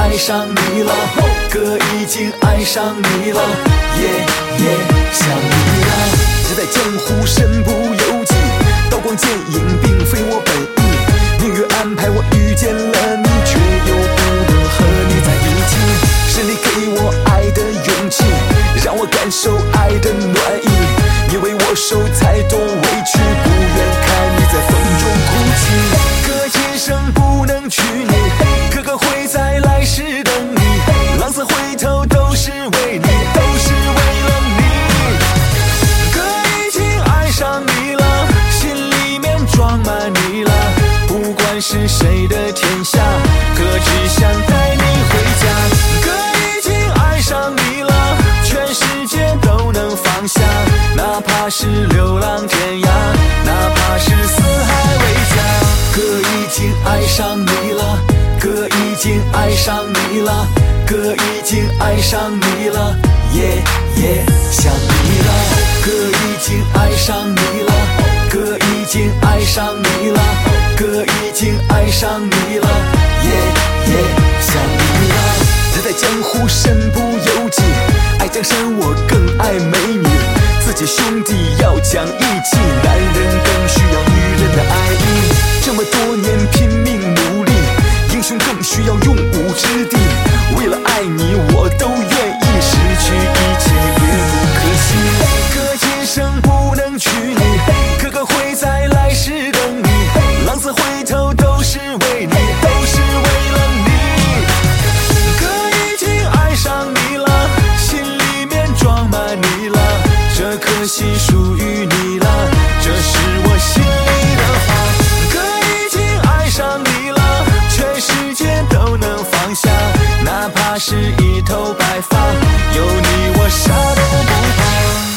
爱上你了，哥已经爱上你了，想你了。人在江湖身不由己，刀光剑影并非我本意，命运安排我遇见了你，却又不能和你在一起。是你给我爱的勇气，让我感受爱的暖意，你为我受太多委屈，不愿看你在风中哭泣。哥今生不能娶你，哥哥会在来世等你，浪子回头都是为你，都是为了你。哥已经爱上你了，心里面装满你了，不管是谁的天下，哥只想带你回家。哥已经爱上你了，全世界都能放下，哪怕是流浪天涯，哪怕是四海为家。哥已经爱上你了，哥已经爱上你了，哥已经爱上你了，想你了。哥已经爱上你了，哥已经爱上你了，哥已经爱上你了，想你了。人在江湖身不由己，爱江山我更爱美女，自己兄弟要讲义气，男人更需要女人的爱意。这么多年拼命努力，英雄更需要用武之地，为了爱你我都愿意失去一切也不可惜。哥今生不能娶你，哥哥会在来世等你，浪子回头都是为你，都是为了你。哥已经爱上你了，心里面装满你了，这颗心属于你了，这是我心里的话。哥已经爱上你了，全世界都能放下，哪怕是一头白发，有你我啥都不怕。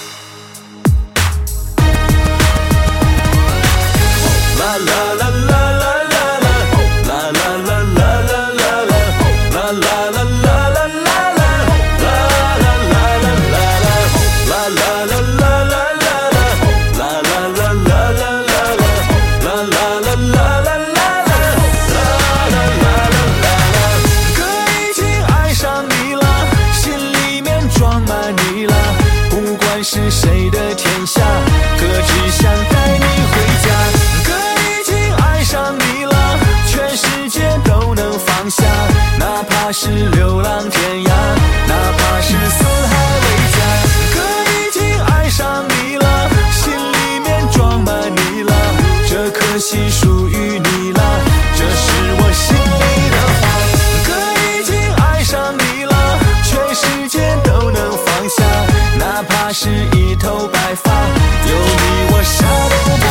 啦啦啦啦啦啦啦，啦啦啦啦啦啦啦，啦啦啦啦啦啦啦，啦啦啦啦啦啦，啦啦啦啦啦啦，啦啦啦啦啦啦，啦啦啦啦啦啦。哥已经爱上你了，心里面装满你了，不管是谁的天下，哥只想带你回家。哥已经爱上你了，全世界都能放下，哪怕是流浪天涯，哪怕是四海为家。哥已经爱上你了，心里面装满你了，这颗心属于你了，这是我心里的话。哥已经爱上你了，全世界都能放下，哪怕是一头白发，有你我啥都不怕。